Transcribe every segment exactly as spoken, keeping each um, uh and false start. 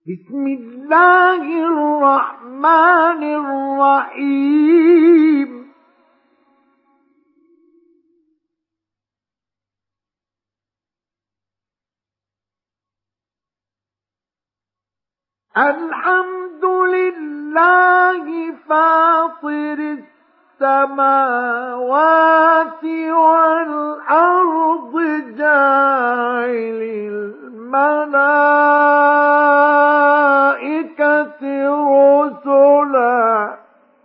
بسم الله الرحمن الرحيم الحمد لله فاطر السماوات والأرض جاعل الملائكة رسلا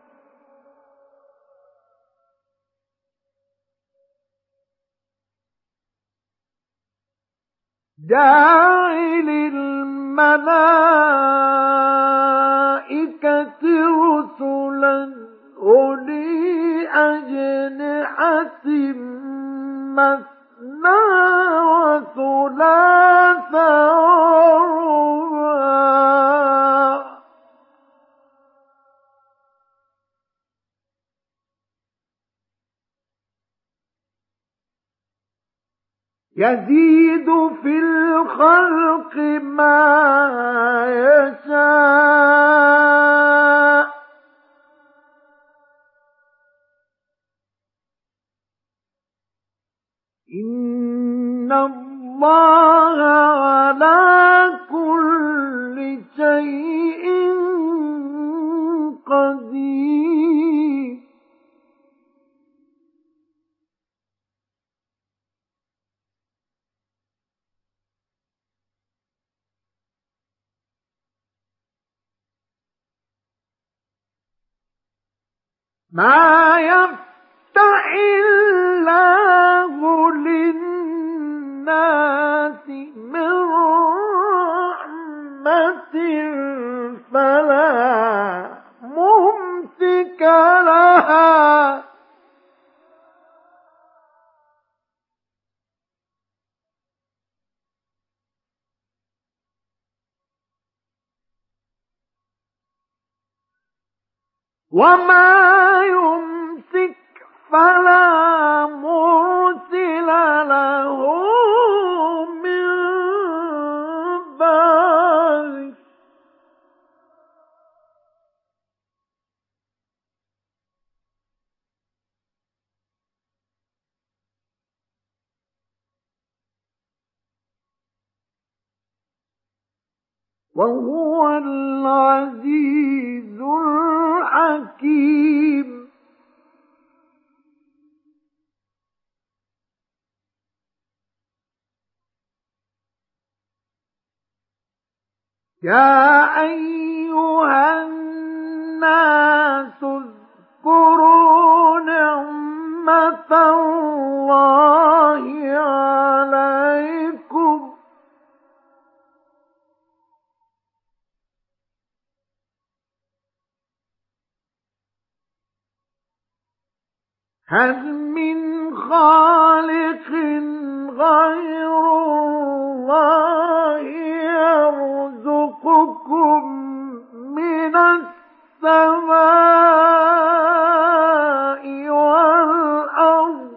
جاعل الملائكة رسلا أولي أجنحة مثنى وثلاث ورباع يزيد في الخلق ما يشاء إن الله على كل شيء قدير ما يفتح الله للناس من رحمة فلا ممسك لها وما يمسك فلا مرسل له من بعده وهو العزيز الحكيم يا أيها الناس اذكروا نعمة الله عليكم هل من خالق غير الله يرزقكم من السماء والأرض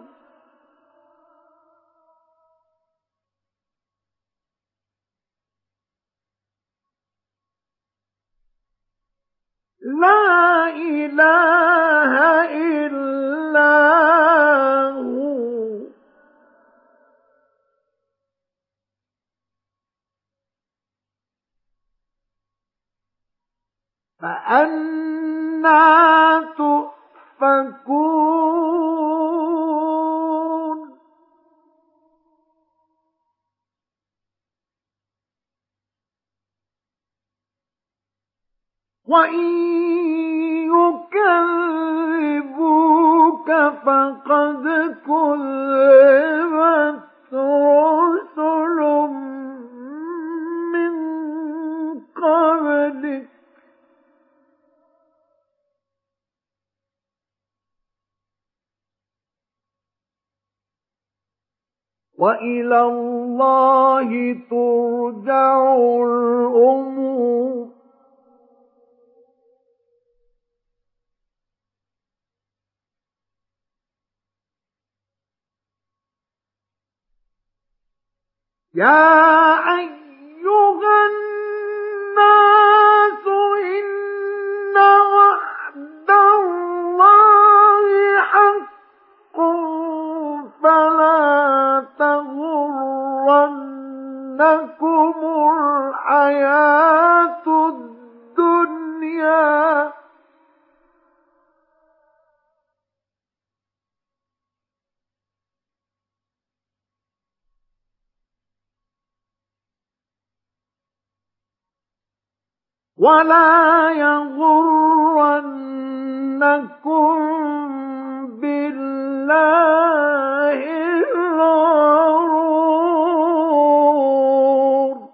لا إله إلا هو فأنى تؤفكون وإن يكذبوك فقد كذبت رسل من قبلك وإلى الله ترجع الأمور يا أيها الناس الحياة الدنيا ولا يغرنكم بالله الغرور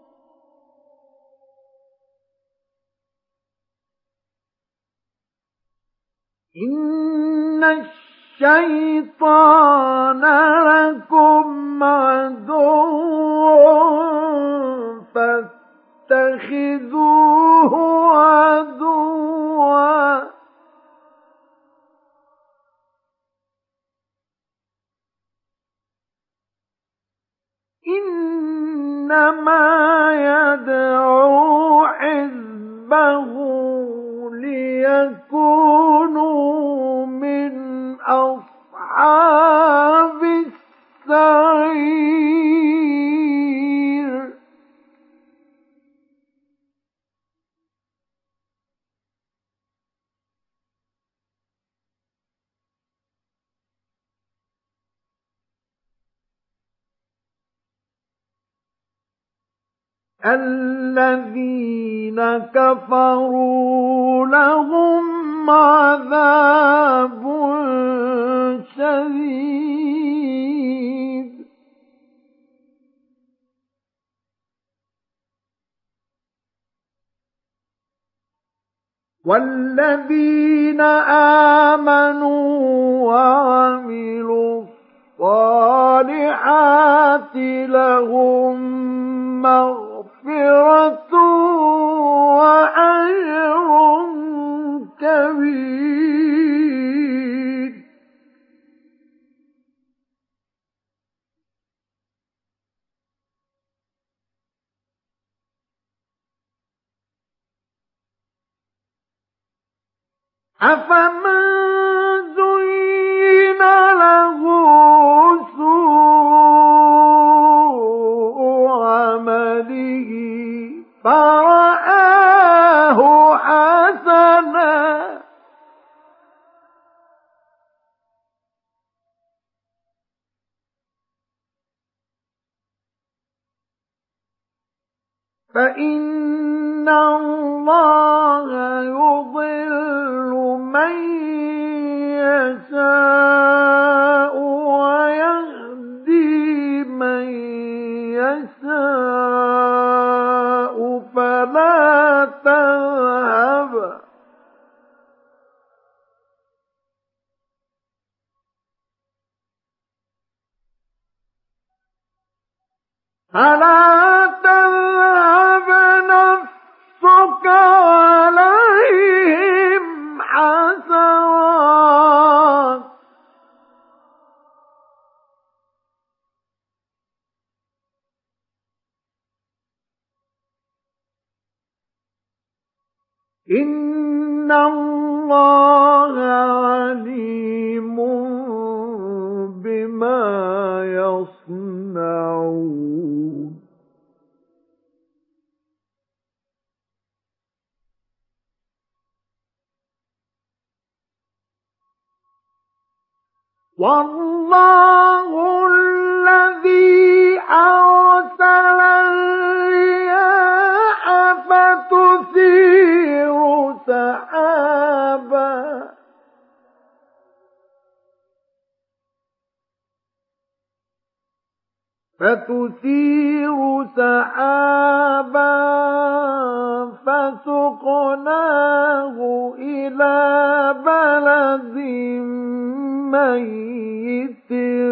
إن الشيطان لكم عدو فاتخذوه عدوا إنما يدعو حزبه ليكونوا من أصحاب السعير الذين كفروا لهم عذاب شديد والذين آمنوا وعملوا الصالحات لهم مغفرة وأجر كبير أفمن زين له سوء عمله فرآه حسنا فإن الله يضل من يشاء ويهدي من يشاء فلا تذهب فلا تذهب نفسك عليهم حسرات إن الله عليم بما يصنعون والله الذي أرسل الرياح فتثير سحابا فتثير سحابا فسقناه إلى بلد ميت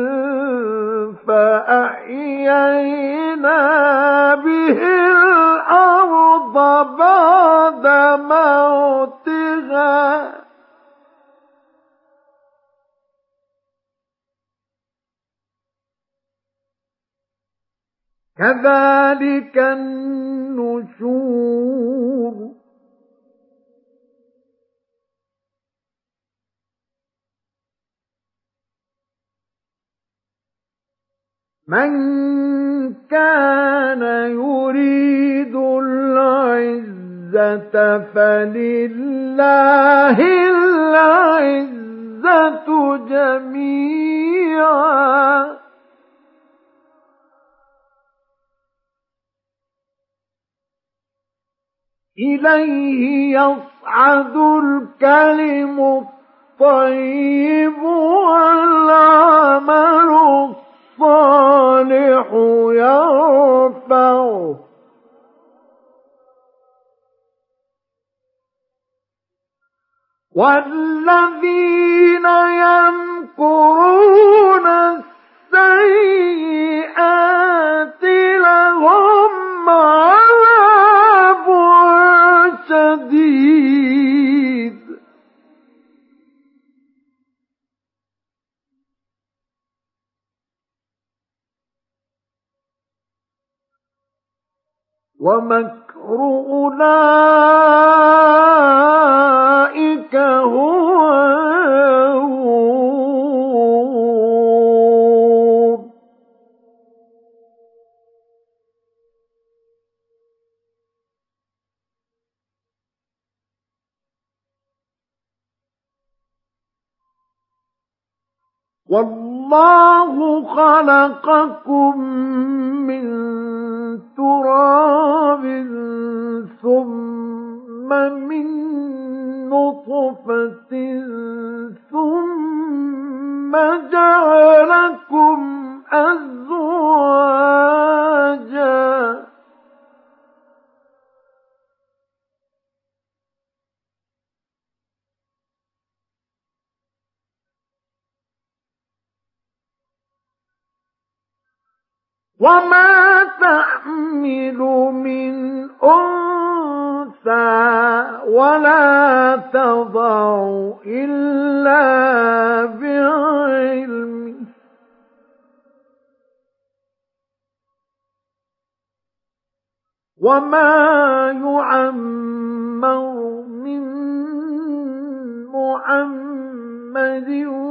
فأحيينا به الأرض بعد موتها كذلك النشور من كان كان يريد العزة فلله العزة جميعا إليه يصعد الكلم الطيب والعمل الصالح يرفعه والذين يمكرون السيئات لهم عذاب شديد ومكر أولئك هو يبور والله خلقكم من تراب ثم من نطفة ثم جعلكم أزواجا وما تحمل من أنثى ولا تضع إلا بعلمه وما يعمر من محمد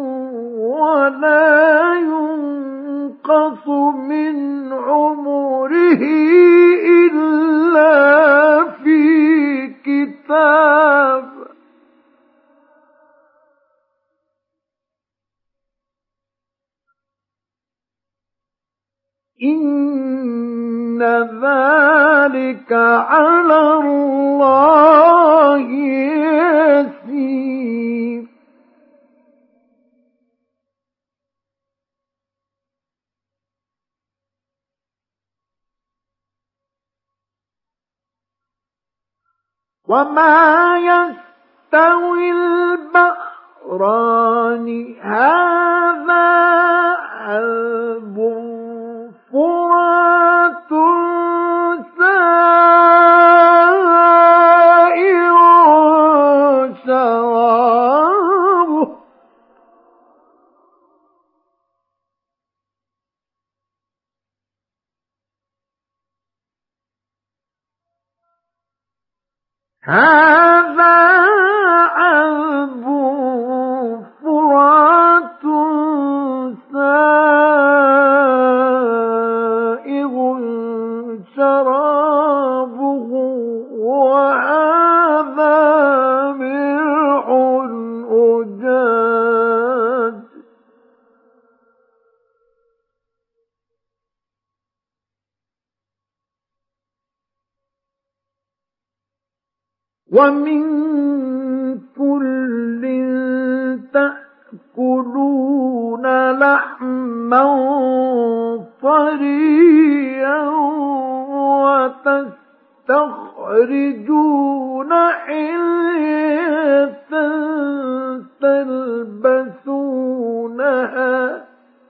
ولا ينقص من عمره إلا في كتاب إن ذلك على الله يسير وما يستوي البحران هذا عذب فرات سائر شرابه هذا عذب فرات سائغ شرابه وهذا ملح أجاج ومن كل تأكلون لحما طريا وتستخرجون حلية تلبسونها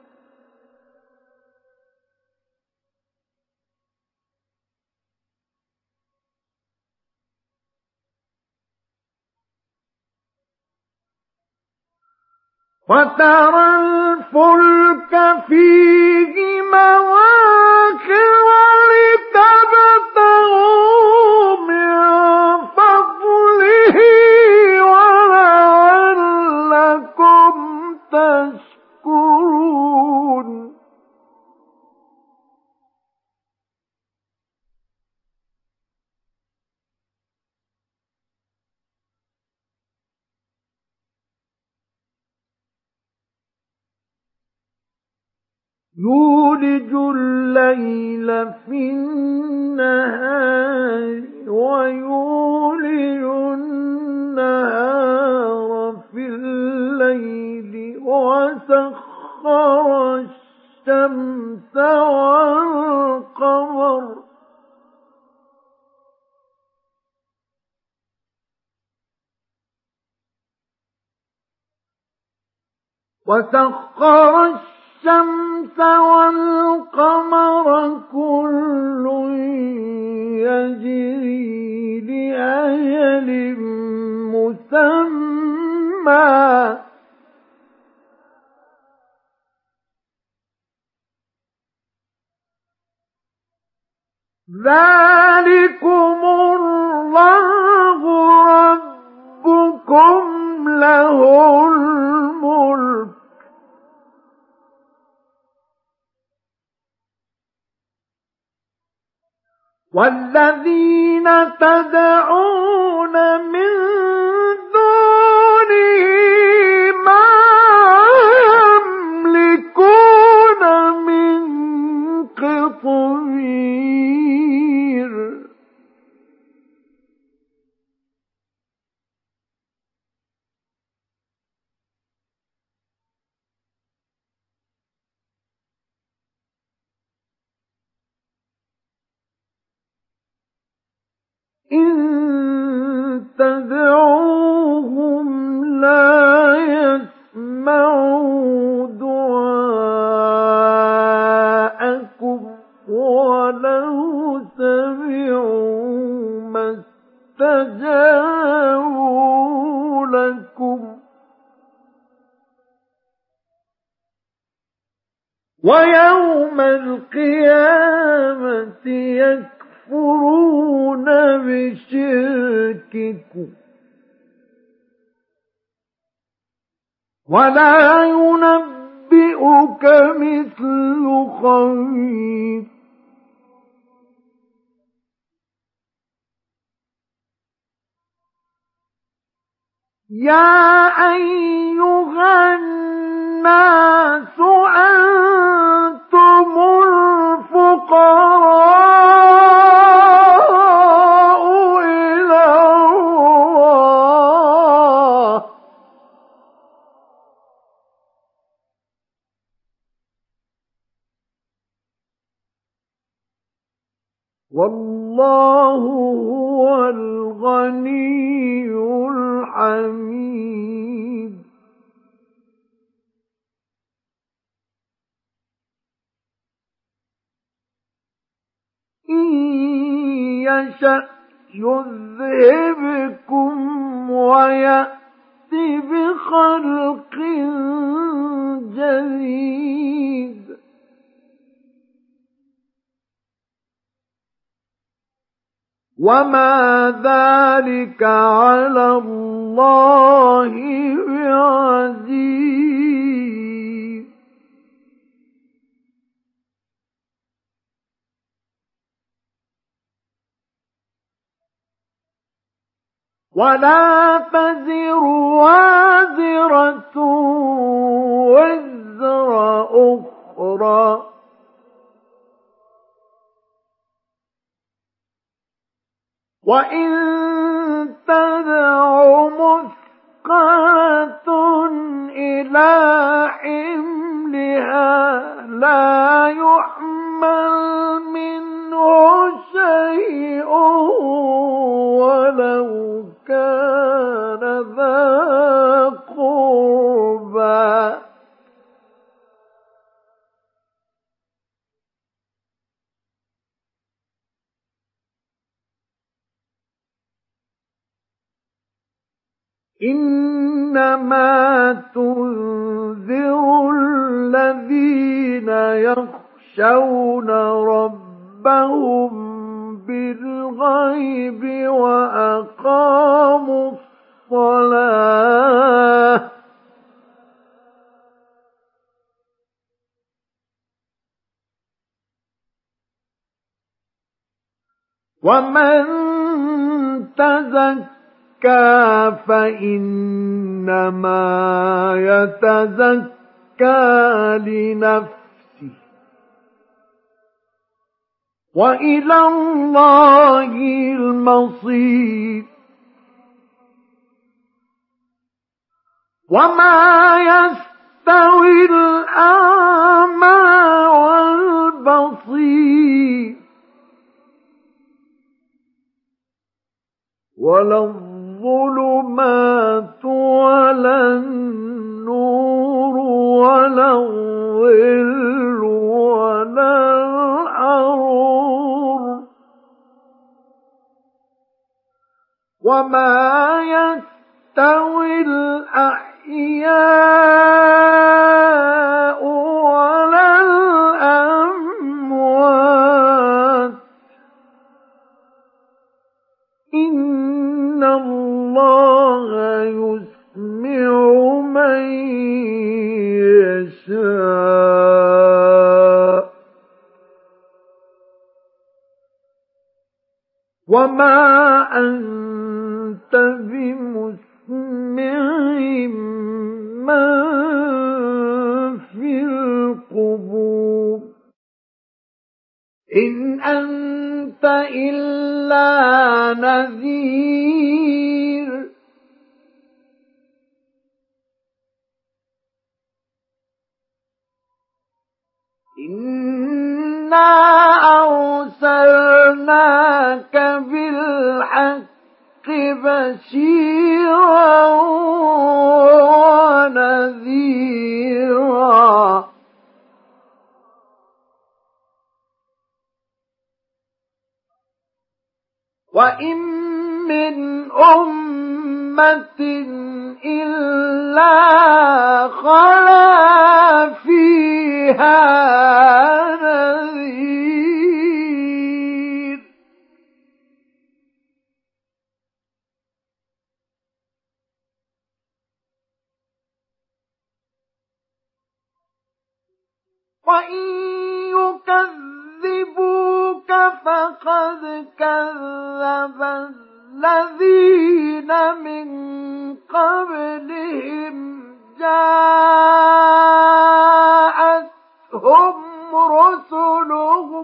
وترى الفلك فيه مواخر لتبتغوا من فضله ولعلكم تشكرون يولج الليل في النهار ويولج النهار في الليل وسخر الشمس والقمر وسخر الشمس والقمر كل يجري لأجل مسمى ذلكم الله ربكم له الملك والذين تدعون من دونه ما يملكون من قطمير إن تدعوهم لا يسمعوا دعاءكم ولو سمعوا ما استجابوا لكم ويوم القيامة يكفرون بشرككم ولا ينبئك مثل خبير يا أيها الناس أنتم الفقراء إلى الله والله هو الغني الحميد إن يشأ يذهبكم ويأت بخلق جديد وما ذلك على الله بعزيز ولا تزر وازرة وزر أخرى وإن تدع مثقلة إلى حملها لا يحمل منه شيء ولو كان ذا قربى إنما تنذر الذين يخشون ربهم بالغيب وأقاموا الصلاة ومن تزكى فإنما يتزكى لنفسه وإلى الله المصير. وما يستوي الأعمى والبصير ولا الظلمات ولا النور ولا الظل ولا الحرور وما يستوي الأحياء ولا الأموات إن الله يسمع من يشاء وما أنت بمسمع من في القبور إن أنت إلا نذير إنا أرسلناك بالحق بشيرا ونذيرا وإن من أمة إلا خلا فيها نذير وإن يكذبوك فقد كذب الذين من قبلهم جاءتهم رسلهم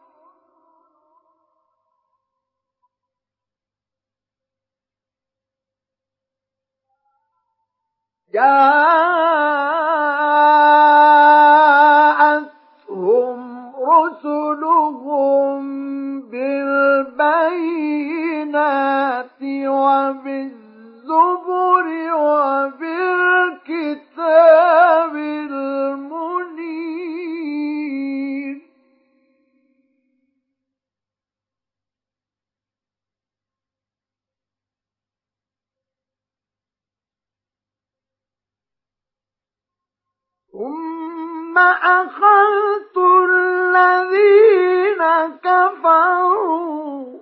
جاءتهم رسلهم بالبينات وبالزبر وبالكتاب المنير ثم أخذت الذين كفروا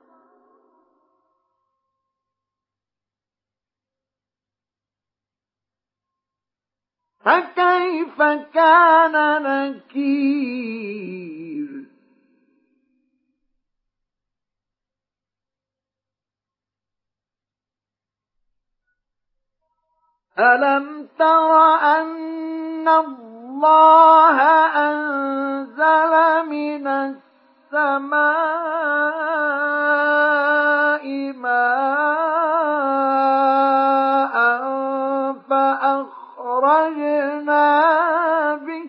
فكيف كان نكير ألم تر أن الله أنزل من السماء ماء فأخرجنا به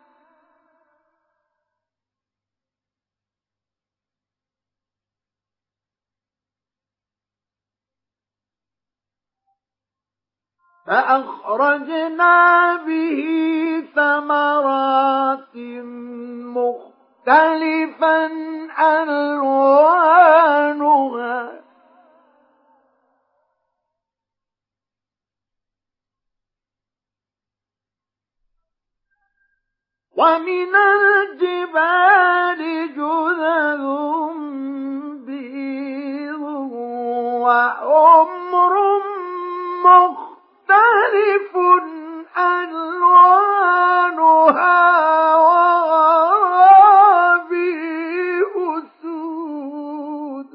فأخرجنا به ثمرات مختلفا ألوانها ومن الجبال جذذ بيض وحمر مختلف ألوانها وغرابيب سود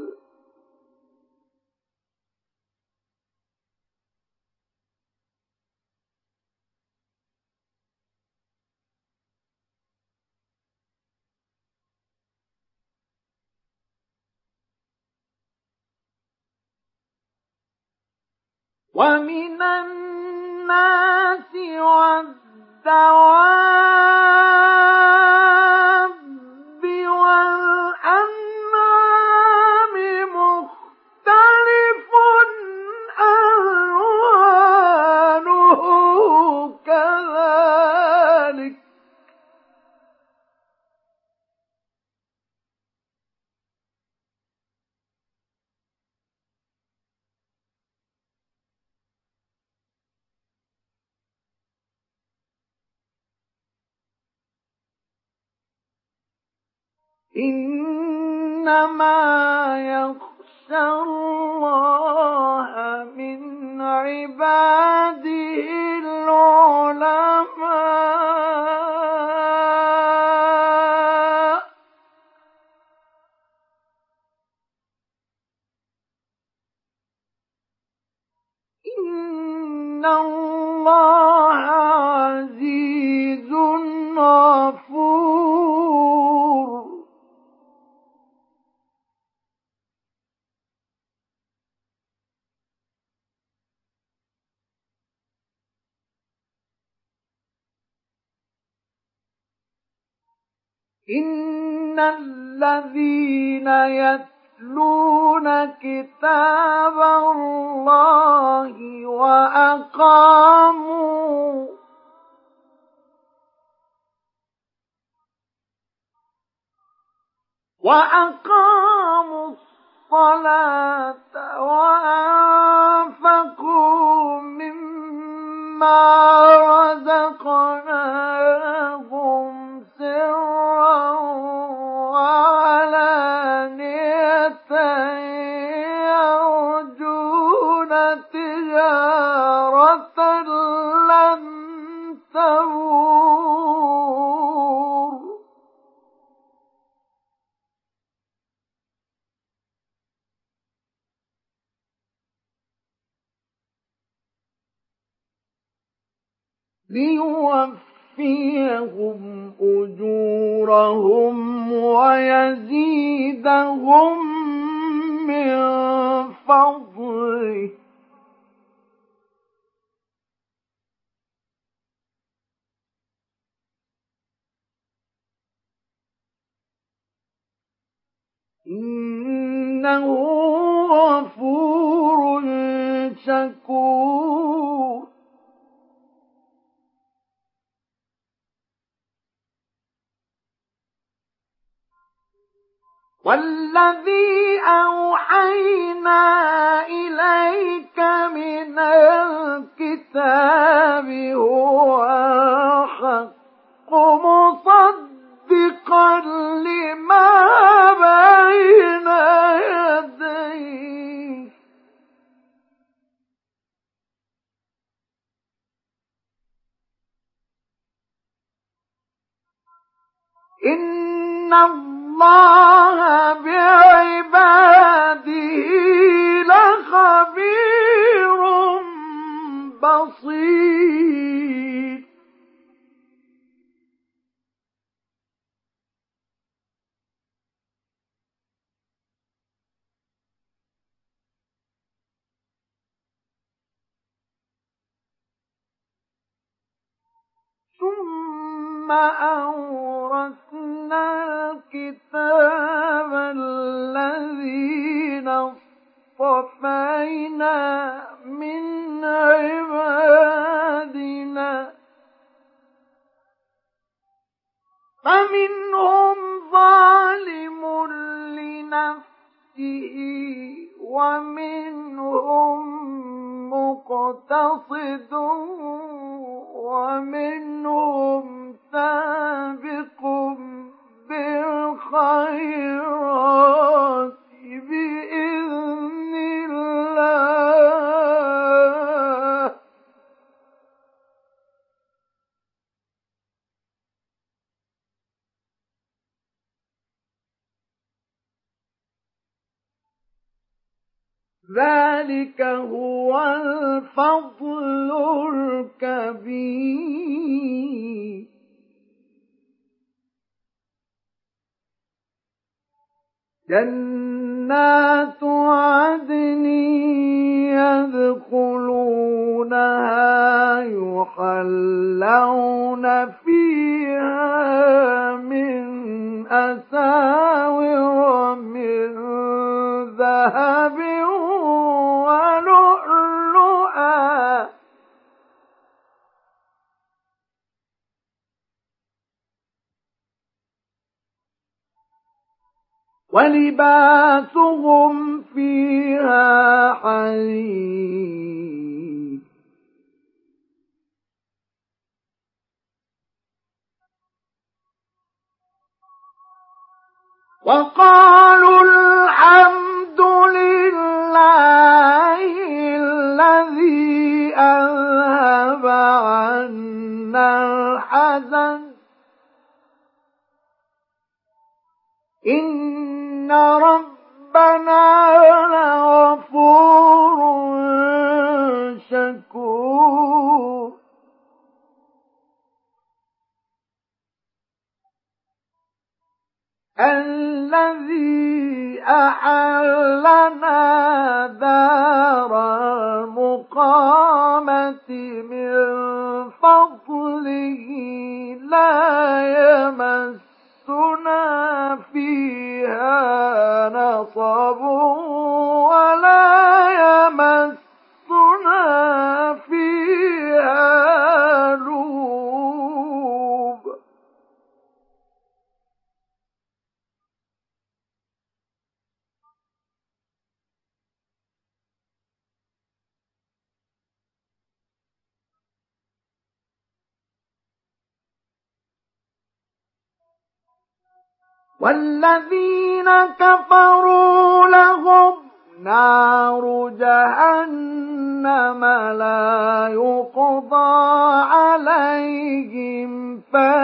ومن الناس والدواب والأنعام مختلف ألوانه كذلك إنما يخشى الله من عباده العلماء إن الله عزيز غفور إن الذين يتلون كتاب الله وأقاموا وأقاموا الصلاة وأنفقوا مما رزقناهم سرا وعلانية يرجون تجارة لن تبور ليوفيهم أجورهم ويزيدهم من فضله إنه غفور شكور والذي أوحينا إليك من الكتاب هو الحق مصدقا لما بين يديه إن الله بعباده لخبير بصير ثم أورثنا الكتاب الذين اصطفينا من عبادنا فمنهم ظالم لنفسه ومنهم مقتصد ومنهم سابق بالخيرات بإذن الله ذلك هو الفضل الكبير جنات عدن يدخلونها يحلون فيها من أساور من ذهب ولؤلؤا ولباسهم فيها حرير وقالوا الحمد لله الذي أذهب عنا الحزن إن ربنا لغفور شكور الذي أحلنا دار المقامة من فضله لا يمسنا فيها نصب ولا يمسنا فيها لوب والذين كفروا لهم نار جهنم لا يقضى عليهم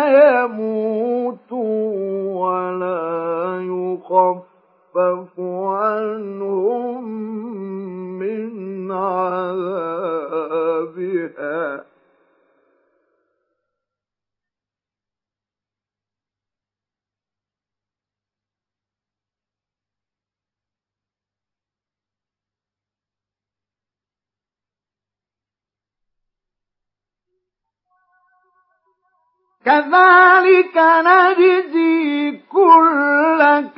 فيموتوا ولا يخفف عنهم من عذابها كذلك نجزي كل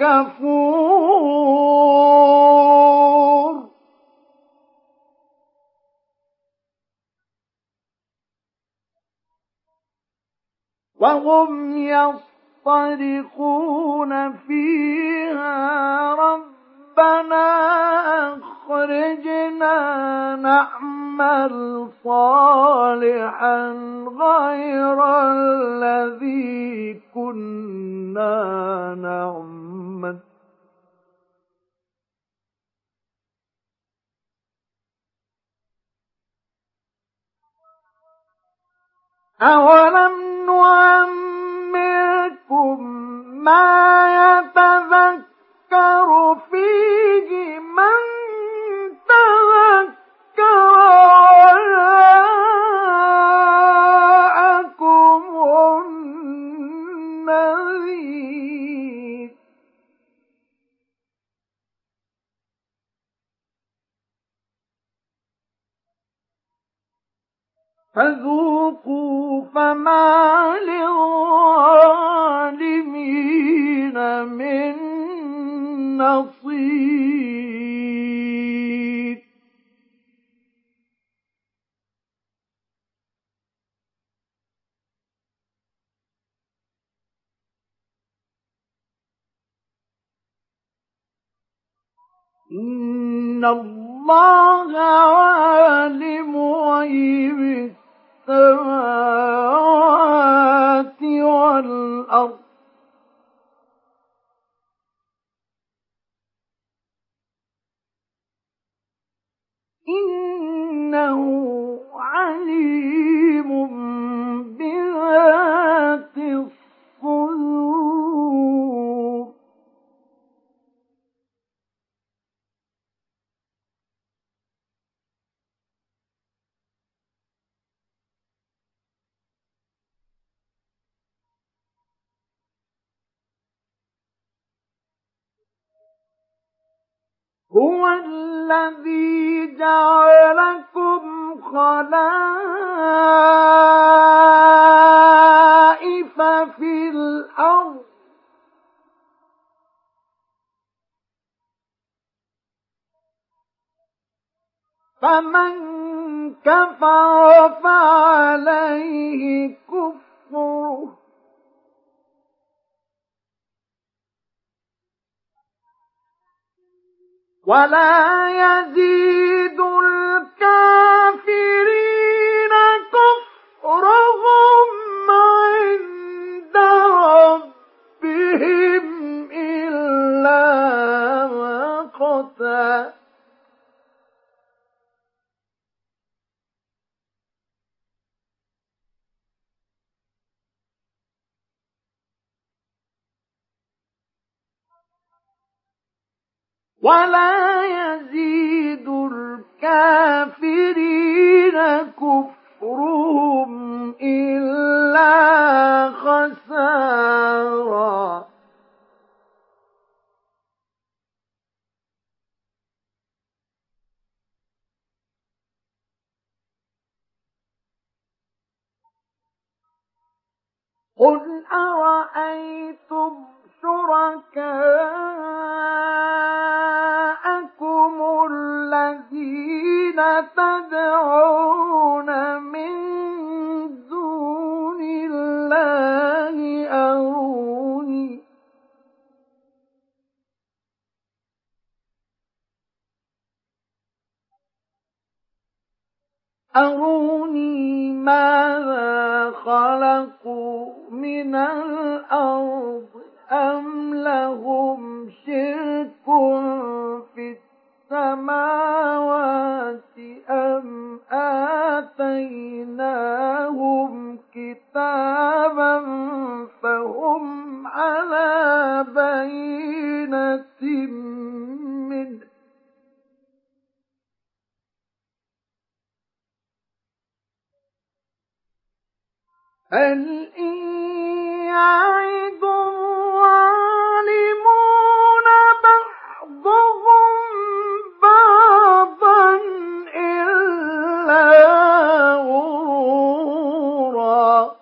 كفور وهم يصطرخون فيها ربنا أخرجنا نعمل صالحا غير الذي كنا نعمل أولم نعمركم ما يتذكر فيه من تذكر وجاءكم النذير فذوقوا فما للظالمين من نصير إن الله عالم غيب السماوات والأرض إنه عليم بذات الصدور هو الذي جعلكم خلائف في الأرض فمن كفر فعليه كفره ولا يزيد الكافرين كفرهم عند ربهم إلا مقتا ولا يزيد الكافرين كفرهم إلا خسارا قل أرأيتم شركاءكم الذين تدعون من دون الله أروني أروني ماذا خلقوا من الأرض أم لهم شرك في السماوات أم آتيناهم كتابا فهم على بينة منه هل إن يعد الظالمون بعضهم بعضا إلا غرورا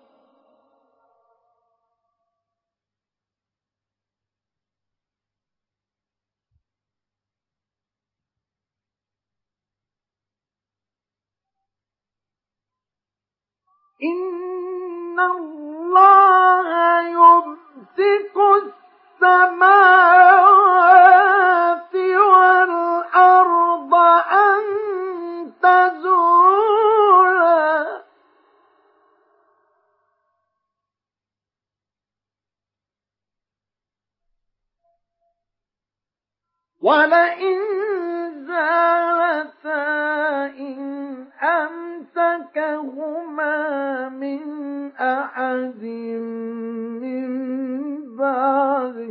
إن الله يمسك السماوات والأرض أن تزولا ولئن زالتا إن أمسكهما من أحد من بعده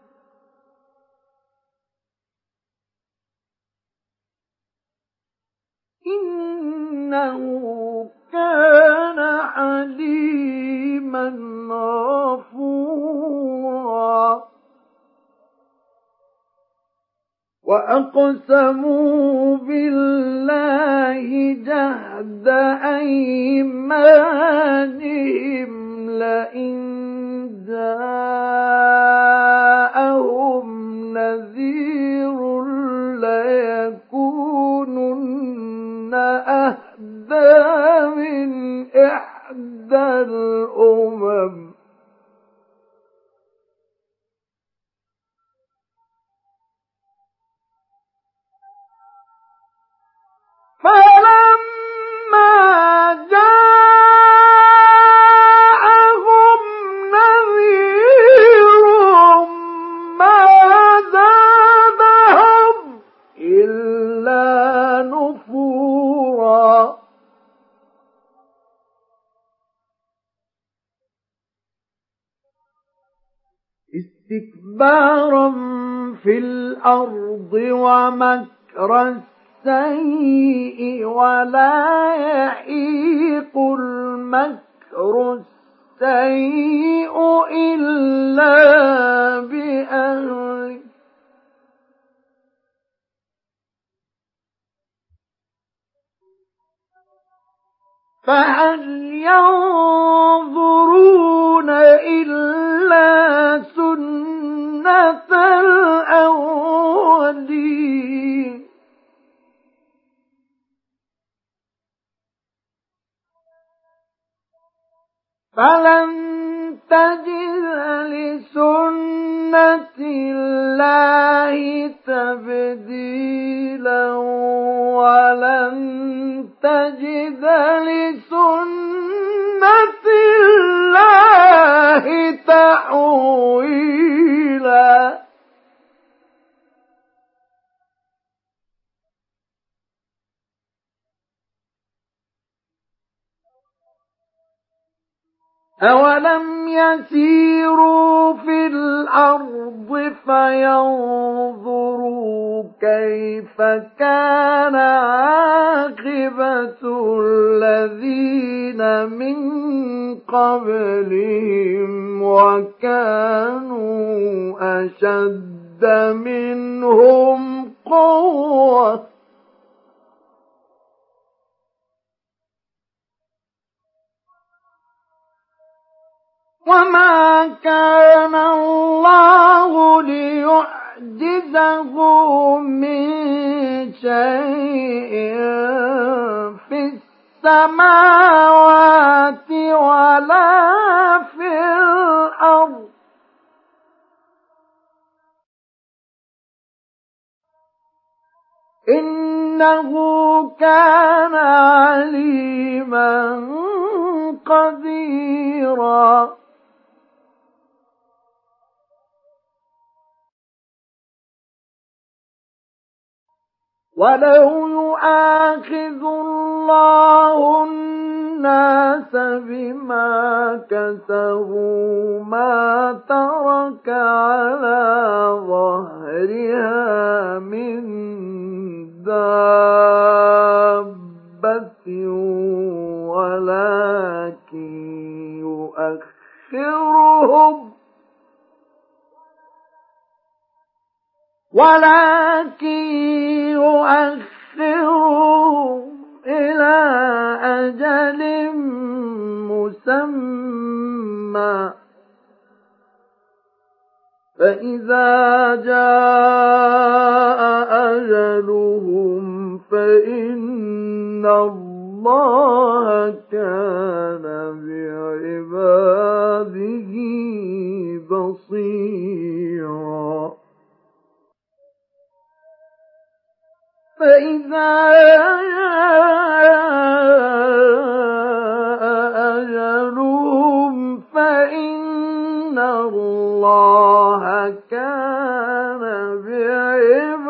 إنه كان حليما غفورا وأقسموا بالله جهد أيمانهم لئن جاءهم نذير ليكونن أهدى من إحدى الأمم فلما جاءهم نذير ما زادهم إلا نفورا استكبارا في الأرض ومكر السيء ولا يحيق المكر السيء إلا بأهله فهل ينظرون إلا سنة الأولين فلن تجد لسنة الله تبديلا ولن تجد لسنة الله تحويلا أولم يسيروا في الأرض فينظروا كيف كان عاقبة الذين من قبلهم وكانوا أشد منهم قوة وما كان الله ليعجزه من شيء في السماوات ولا في الأرض إنه كان عليما قديرا ولو يؤاخذ الله الناس بما كسبوا ما ترك على ظهرها من دابة ولكن يؤخرهم ولكن يؤخرهم إلى أجل مسمى فإذا جاء أجلهم فإن الله كان بعباده بصيرا فإذا جاء أجلهم فإن الله كان بعباده